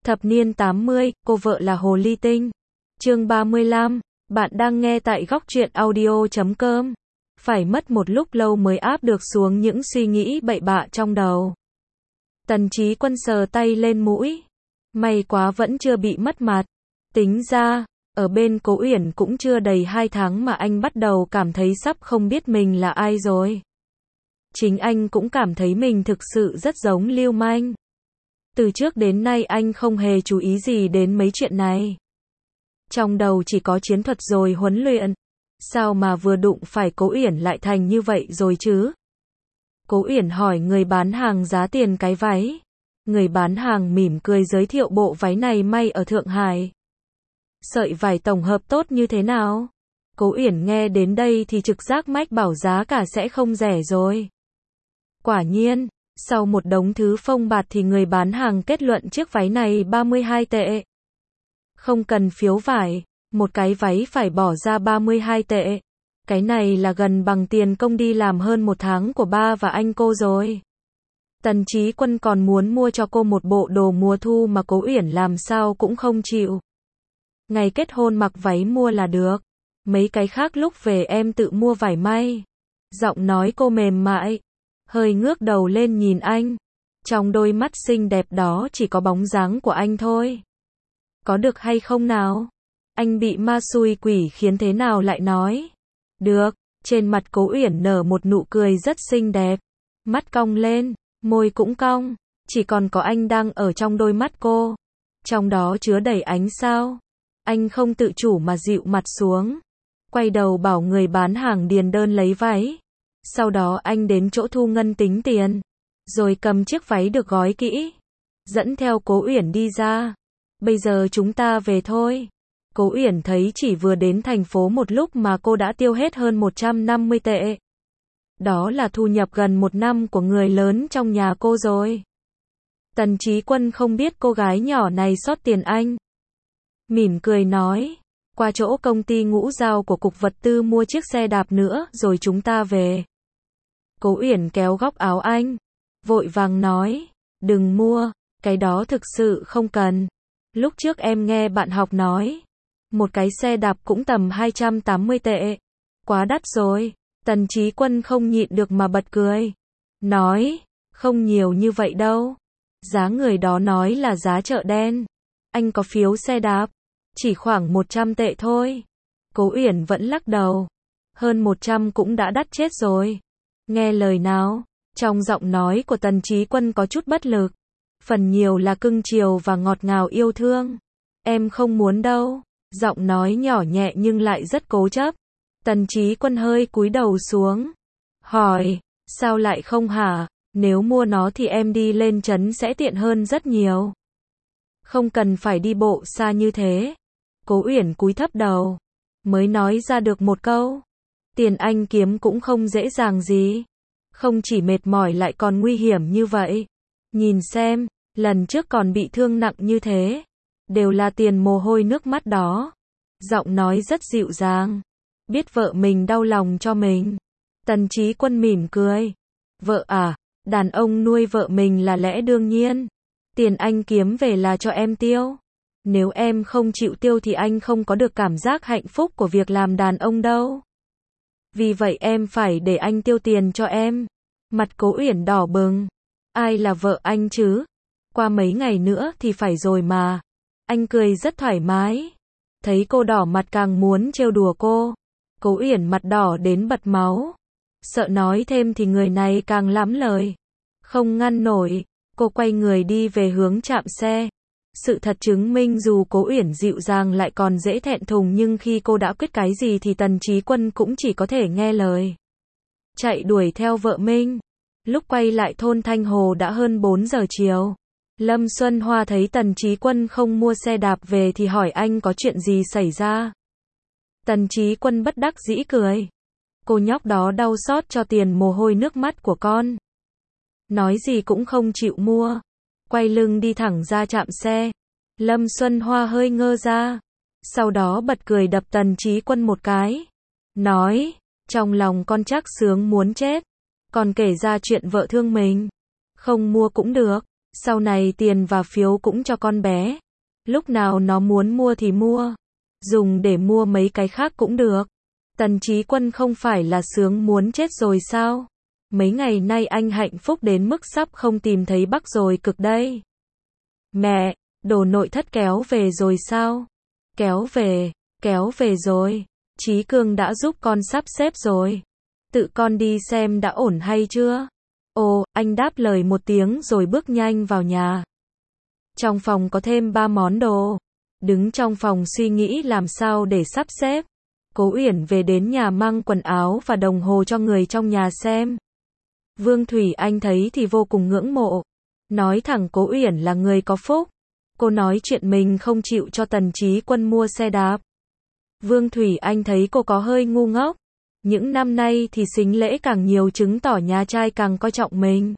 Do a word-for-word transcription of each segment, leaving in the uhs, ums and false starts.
Thập niên tám mươi, cô vợ là Hồ Ly Tinh. Chương ba mươi lăm, bạn đang nghe tại góc truyện audio chấm com. Phải mất một lúc lâu mới áp được xuống những suy nghĩ bậy bạ trong đầu. Tần Chí Quân sờ tay lên mũi. May quá vẫn chưa bị mất mặt. Tính ra, ở bên Cố Uyển cũng chưa đầy hai tháng mà anh bắt đầu cảm thấy sắp không biết mình là ai rồi. Chính anh cũng cảm thấy mình thực sự rất giống lưu manh. Từ trước đến nay anh không hề chú ý gì đến mấy chuyện này. Trong đầu chỉ có chiến thuật rồi huấn luyện. Sao mà vừa đụng phải Cố Uyển lại thành như vậy rồi chứ? Cố Uyển hỏi người bán hàng giá tiền cái váy. Người bán hàng mỉm cười giới thiệu bộ váy này may ở Thượng Hải. Sợi vải tổng hợp tốt như thế nào? Cố Uyển nghe đến đây thì trực giác mách bảo giá cả sẽ không rẻ rồi. Quả nhiên, sau một đống thứ phông bạt thì người bán hàng kết luận chiếc váy này ba mươi hai tệ. Không cần phiếu vải, một cái váy phải bỏ ra ba mươi hai tệ. Cái này là gần bằng tiền công đi làm hơn một tháng của ba và anh cô rồi. Tần Chí Quân còn muốn mua cho cô một bộ đồ mùa thu mà Cố Uyển làm sao cũng không chịu. Ngày kết hôn mặc váy mua là được. Mấy cái khác lúc về em tự mua vải may. Giọng nói cô mềm mại. Hơi ngước đầu lên nhìn anh. Trong đôi mắt xinh đẹp đó chỉ có bóng dáng của anh thôi. Có được hay không nào? Anh bị ma xui quỷ khiến thế nào lại nói? Được. Trên mặt Cố Uyển nở một nụ cười rất xinh đẹp. Mắt cong lên, môi cũng cong. Chỉ còn có anh đang ở trong đôi mắt cô. Trong đó chứa đầy ánh sao. Anh không tự chủ mà dịu mặt xuống. Quay đầu bảo người bán hàng điền đơn lấy váy. Sau đó anh đến chỗ thu ngân tính tiền. Rồi cầm chiếc váy được gói kỹ. Dẫn theo Cố Uyển đi ra. Bây giờ chúng ta về thôi. Cố Uyển thấy chỉ vừa đến thành phố một lúc mà cô đã tiêu hết hơn một trăm năm mươi tệ. Đó là thu nhập gần một năm của người lớn trong nhà cô rồi. Tần Chí Quân không biết cô gái nhỏ này sót tiền anh. Mỉm cười nói. Qua chỗ công ty Ngũ Giao của Cục Vật tư mua chiếc xe đạp nữa rồi chúng ta về. Cố Uyển kéo góc áo anh. Vội vàng nói. Đừng mua, cái đó thực sự không cần. Lúc trước em nghe bạn học nói. Một cái xe đạp cũng tầm hai trăm tám mươi tệ. Quá đắt rồi. Tần Chí Quân không nhịn được mà bật cười. Nói. Không nhiều như vậy đâu. Giá người đó nói là giá chợ đen. Anh có phiếu xe đạp. Chỉ khoảng một trăm tệ thôi. Cố Uyển vẫn lắc đầu. Hơn một trăm cũng đã đắt chết rồi. Nghe lời nào. Trong giọng nói của Tần Chí Quân có chút bất lực. Phần nhiều là cưng chiều và ngọt ngào yêu thương. Em không muốn đâu. Giọng nói nhỏ nhẹ nhưng lại rất cố chấp. Tần Chí Quân hơi cúi đầu xuống. Hỏi. Sao lại không hả? Nếu mua nó thì em đi lên trấn sẽ tiện hơn rất nhiều. Không cần phải đi bộ xa như thế. Cố Uyển cúi thấp đầu. Mới nói ra được một câu. Tiền anh kiếm cũng không dễ dàng gì. Không chỉ mệt mỏi lại còn nguy hiểm như vậy. Nhìn xem, lần trước còn bị thương nặng như thế. Đều là tiền mồ hôi nước mắt đó. Giọng nói rất dịu dàng. Biết vợ mình đau lòng cho mình. Tần Chí Quân mỉm cười. Vợ à, đàn ông nuôi vợ mình là lẽ đương nhiên. Tiền anh kiếm về là cho em tiêu. Nếu em không chịu tiêu thì anh không có được cảm giác hạnh phúc của việc làm đàn ông đâu. Vì vậy em phải để anh tiêu tiền cho em. Mặt Cố Uyển đỏ bừng. Ai là vợ anh chứ? Qua mấy ngày nữa thì phải rồi mà. Anh cười rất thoải mái. Thấy cô đỏ mặt càng muốn trêu đùa cô. Cố Uyển mặt đỏ đến bật máu. Sợ nói thêm thì người này càng lắm lời. Không ngăn nổi. Cô quay người đi về hướng trạm xe. Sự thật chứng minh dù Cố Uyển dịu dàng lại còn dễ thẹn thùng nhưng khi cô đã quyết cái gì thì Tần Chí Quân cũng chỉ có thể nghe lời. Chạy đuổi theo vợ mình. Lúc quay lại thôn Thanh Hồ đã hơn bốn giờ chiều. Lâm Xuân Hoa thấy Tần Chí Quân không mua xe đạp về thì hỏi anh có chuyện gì xảy ra. Tần Chí Quân bất đắc dĩ cười. Cô nhóc đó đau xót cho tiền mồ hôi nước mắt của con. Nói gì cũng không chịu mua. Quay lưng đi thẳng ra trạm xe. Lâm Xuân Hoa hơi ngơ ra. Sau đó bật cười đập Tần Chí Quân một cái. Nói, trong lòng con chắc sướng muốn chết. Còn kể ra chuyện vợ thương mình. Không mua cũng được. Sau này tiền và phiếu cũng cho con bé. Lúc nào nó muốn mua thì mua. Dùng để mua mấy cái khác cũng được. Tần Chí Quân không phải là sướng muốn chết rồi sao? Mấy ngày nay anh hạnh phúc đến mức sắp không tìm thấy Bắc rồi cực đây. Mẹ, đồ nội thất kéo về rồi sao? Kéo về, kéo về rồi. Chí Cương đã giúp con sắp xếp rồi. Tự con đi xem đã ổn hay chưa? Ồ, anh đáp lời một tiếng rồi bước nhanh vào nhà. Trong phòng có thêm ba món đồ. Đứng trong phòng suy nghĩ làm sao để sắp xếp. Cố Uyển về đến nhà mang quần áo và đồng hồ cho người trong nhà xem. Vương Thủy Anh thấy thì vô cùng ngưỡng mộ. Nói thẳng Cố Uyển là người có phúc. Cô nói chuyện mình không chịu cho Tần Chí Quân mua xe đạp. Vương Thủy Anh thấy cô có hơi ngu ngốc. Những năm nay thì sính lễ càng nhiều chứng tỏ nhà trai càng coi trọng mình.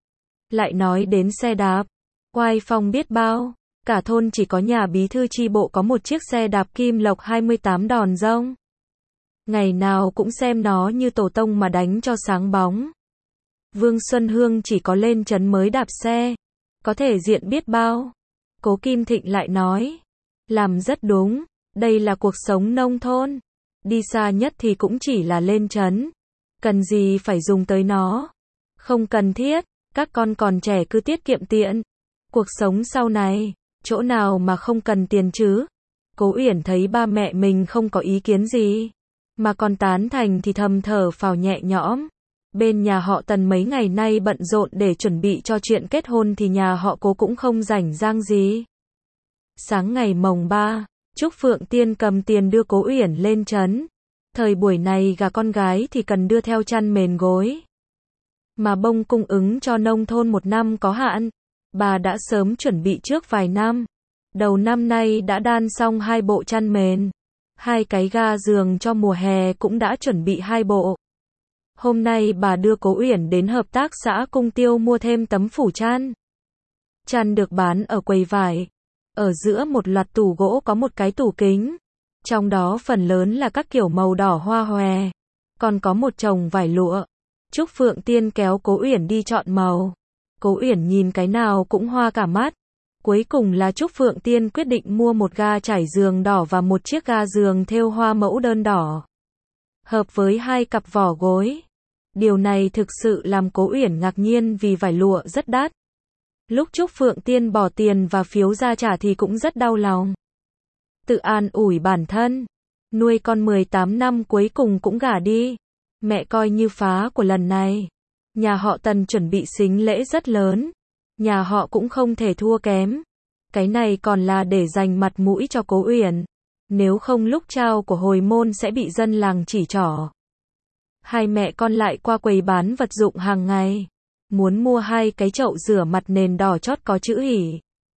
Lại nói đến xe đạp. Oai phong biết bao. Cả thôn chỉ có nhà bí thư chi bộ có một chiếc xe đạp Kim Lộc hai mươi tám đòn rông. Ngày nào cũng xem nó như tổ tông mà đánh cho sáng bóng. Vương Xuân Hương chỉ có lên trấn mới đạp xe. Có thể diện biết bao. Cố Kim Thịnh lại nói. Làm rất đúng. Đây là cuộc sống nông thôn. Đi xa nhất thì cũng chỉ là lên trấn. Cần gì phải dùng tới nó. Không cần thiết. Các con còn trẻ cứ tiết kiệm tiện. Cuộc sống sau này, chỗ nào mà không cần tiền chứ? Cố Uyển thấy ba mẹ mình không có ý kiến gì. Mà còn tán thành thì thầm thở phào nhẹ nhõm. Bên nhà họ Tần mấy ngày nay bận rộn để chuẩn bị cho chuyện kết hôn thì nhà họ Cố cũng không rảnh rang gì. Sáng ngày mồng ba, Trúc Phượng Tiên cầm tiền đưa Cố Uyển lên trấn. Thời buổi này gả con gái thì cần đưa theo chăn mền gối. Mà bông cung ứng cho nông thôn một năm có hạn. Bà đã sớm chuẩn bị trước vài năm. Đầu năm nay đã đan xong hai bộ chăn mền. Hai cái ga giường cho mùa hè cũng đã chuẩn bị hai bộ. Hôm nay bà đưa Cố Uyển đến hợp tác xã Cung Tiêu mua thêm tấm phủ chăn. Chăn được bán ở quầy vải. Ở giữa một loạt tủ gỗ có một cái tủ kính. Trong đó phần lớn là các kiểu màu đỏ hoa hòe. Còn có một chồng vải lụa. Trúc Phượng Tiên kéo Cố Uyển đi chọn màu. Cố Uyển nhìn cái nào cũng hoa cả mắt. Cuối cùng là Trúc Phượng Tiên quyết định mua một ga trải giường đỏ và một chiếc ga giường thêu hoa mẫu đơn đỏ. Hợp với hai cặp vỏ gối. Điều này thực sự làm Cố Uyển ngạc nhiên vì vải lụa rất đắt. Lúc Trúc Phượng Tiên bỏ tiền và phiếu ra trả thì cũng rất đau lòng. Tự an ủi bản thân. Nuôi con mười tám năm cuối cùng cũng gả đi. Mẹ coi như phá của lần này. Nhà họ Tần chuẩn bị sính lễ rất lớn. Nhà họ cũng không thể thua kém. Cái này còn là để dành mặt mũi cho Cố Uyển. Nếu không lúc trao của hồi môn sẽ bị dân làng chỉ trỏ. Hai mẹ con lại qua quầy bán vật dụng hàng ngày. Muốn mua hai cái chậu rửa mặt nền đỏ chót có chữ hỉ.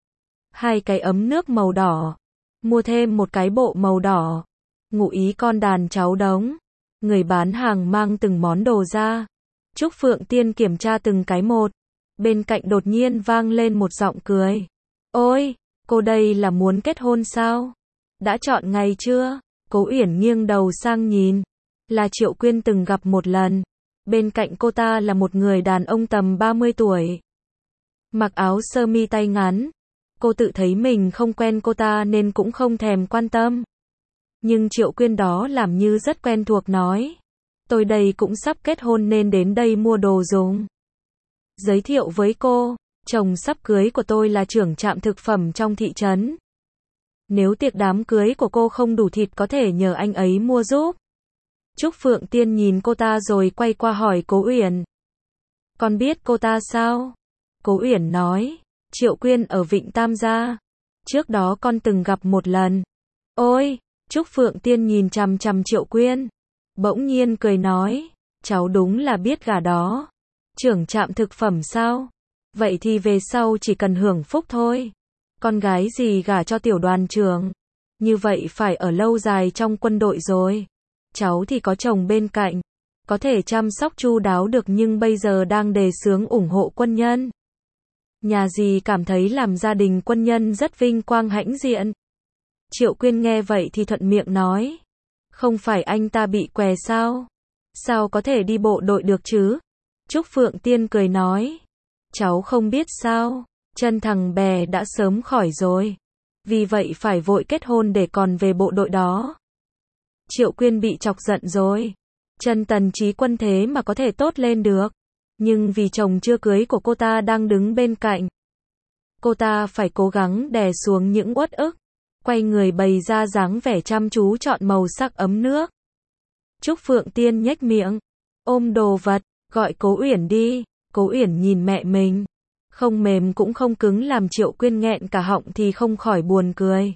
Hai cái ấm nước màu đỏ. Mua thêm một cái bộ màu đỏ. Ngụ ý con đàn cháu đống. Người bán hàng mang từng món đồ ra. Trúc Phượng Tiên kiểm tra từng cái một. Bên cạnh đột nhiên vang lên một giọng cười. Ôi, cô đây là muốn kết hôn sao? Đã chọn ngày chưa? Cố Uyển nghiêng đầu sang nhìn. Là Triệu Quyên từng gặp một lần. Bên cạnh cô ta là một người đàn ông tầm ba mươi tuổi. Mặc áo sơ mi tay ngắn. Cô tự thấy mình không quen cô ta nên cũng không thèm quan tâm. Nhưng Triệu Quyên đó làm như rất quen thuộc nói. Tôi đây cũng sắp kết hôn nên đến đây mua đồ dùng. Giới thiệu với cô, chồng sắp cưới của tôi là trưởng trạm thực phẩm trong thị trấn. Nếu tiệc đám cưới của cô không đủ thịt có thể nhờ anh ấy mua giúp. Trúc Phượng Tiên nhìn cô ta rồi quay qua hỏi Cố Uyển. Con biết cô ta sao? Cố Uyển nói, Triệu Quyên ở Vịnh Tam Gia. Trước đó con từng gặp một lần. Ôi, Trúc Phượng Tiên nhìn chằm chằm Triệu Quyên. Bỗng nhiên cười nói, cháu đúng là biết gà đó. Trưởng trạm thực phẩm sao? Vậy thì về sau chỉ cần hưởng phúc thôi. Con gái gì gả cho tiểu đoàn trưởng. Như vậy phải ở lâu dài trong quân đội rồi. Cháu thì có chồng bên cạnh. Có thể chăm sóc chu đáo được nhưng bây giờ đang đề xướng ủng hộ quân nhân. Nhà dì cảm thấy làm gia đình quân nhân rất vinh quang hãnh diện. Triệu Quyên nghe vậy thì thuận miệng nói. Không phải anh ta bị què sao? Sao có thể đi bộ đội được chứ? Trúc Phượng Tiên cười nói. Cháu không biết sao? Chân thằng bè đã sớm khỏi rồi. Vì vậy phải vội kết hôn để còn về bộ đội đó. Triệu Quyên bị chọc giận rồi. Chân Tần Chí Quân thế mà có thể tốt lên được. Nhưng vì chồng chưa cưới của cô ta đang đứng bên cạnh. Cô ta phải cố gắng đè xuống những uất ức. Quay người bày ra dáng vẻ chăm chú chọn màu sắc ấm nước. Trúc Phượng Tiên nhếch miệng. Ôm đồ vật, gọi Cố Uyển đi. Cố Uyển nhìn mẹ mình. Không mềm cũng không cứng làm Triệu Quyên nghẹn cả họng thì không khỏi buồn cười.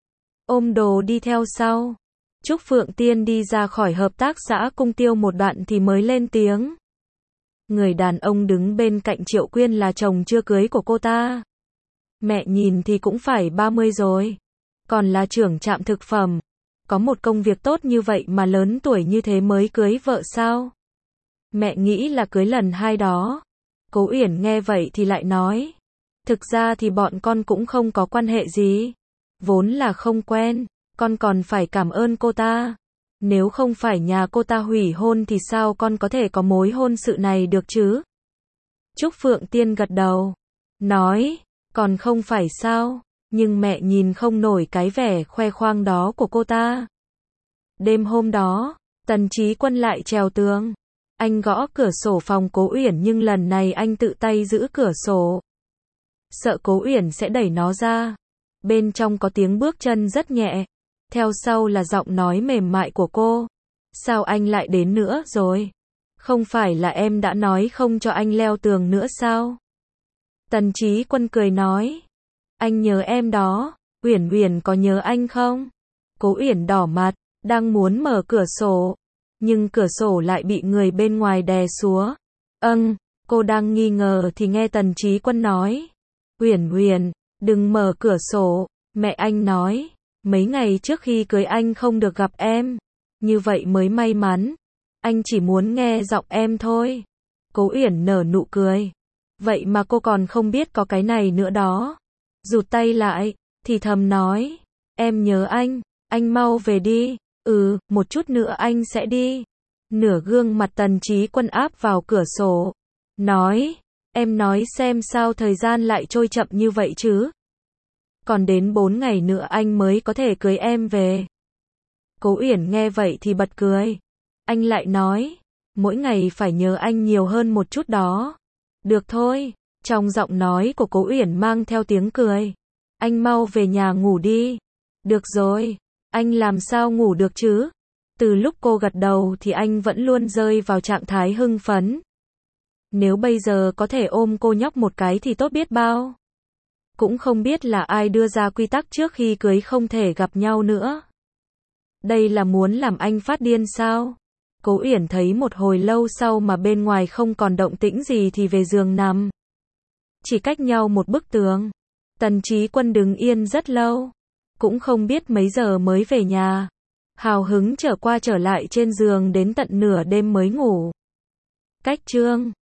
Ôm đồ đi theo sau. Trúc Phượng Tiên đi ra khỏi hợp tác xã Cung Tiêu một đoạn thì mới lên tiếng. Người đàn ông đứng bên cạnh Triệu Quyên là chồng chưa cưới của cô ta. Mẹ nhìn thì cũng phải ba mươi rồi. Còn là trưởng trạm thực phẩm. Có một công việc tốt như vậy mà lớn tuổi như thế mới cưới vợ sao? Mẹ nghĩ là cưới lần hai đó. Cố Uyển nghe vậy thì lại nói. Thực ra thì bọn con cũng không có quan hệ gì. Vốn là không quen. Con còn phải cảm ơn cô ta. Nếu không phải nhà cô ta hủy hôn thì sao con có thể có mối hôn sự này được chứ? Trúc Phượng Tiên gật đầu. Nói. Còn không phải sao? Nhưng mẹ nhìn không nổi cái vẻ khoe khoang đó của cô ta. Đêm hôm đó, Tần Chí Quân lại trèo tường. Anh gõ cửa sổ phòng Cố Uyển nhưng lần này anh tự tay giữ cửa sổ. Sợ Cố Uyển sẽ đẩy nó ra. Bên trong có tiếng bước chân rất nhẹ. Theo sau là giọng nói mềm mại của cô. Sao anh lại đến nữa rồi? Không phải là em đã nói không cho anh leo tường nữa sao? Tần Chí Quân cười nói. Anh nhớ em đó. Uyển Uyển có nhớ anh không? Cố Uyển đỏ mặt, đang muốn mở cửa sổ. Nhưng cửa sổ lại bị người bên ngoài đè xuống. Âng, cô đang nghi ngờ thì nghe Tần Chí Quân nói. Uyển Uyển, đừng mở cửa sổ. Mẹ anh nói. Mấy ngày trước khi cưới anh không được gặp em. Như vậy mới may mắn. Anh chỉ muốn nghe giọng em thôi. Cố Uyển nở nụ cười. Vậy mà cô còn không biết có cái này nữa đó. Rụt tay lại, thì thầm nói. Em nhớ anh, anh mau về đi. Ừ, một chút nữa anh sẽ đi. Nửa gương mặt Tần Chí Quân áp vào cửa sổ. Nói, em nói xem sao thời gian lại trôi chậm như vậy chứ. Còn đến bốn ngày nữa anh mới có thể cưới em về. Cố Uyển nghe vậy thì bật cười. Anh lại nói, mỗi ngày phải nhớ anh nhiều hơn một chút đó. Được thôi, trong giọng nói của Cố Uyển mang theo tiếng cười. Anh mau về nhà ngủ đi. Được rồi, anh làm sao ngủ được chứ? Từ lúc cô gật đầu thì anh vẫn luôn rơi vào trạng thái hưng phấn. Nếu bây giờ có thể ôm cô nhóc một cái thì tốt biết bao. Cũng không biết là ai đưa ra quy tắc trước khi cưới không thể gặp nhau nữa. Đây là muốn làm anh phát điên sao? Cố Uyển thấy một hồi lâu sau mà bên ngoài không còn động tĩnh gì thì về giường nằm. Chỉ cách nhau một bức tường. Tần Chí Quân đứng yên rất lâu. Cũng không biết mấy giờ mới về nhà. Hào hứng trở qua trở lại trên giường đến tận nửa đêm mới ngủ. Cách chương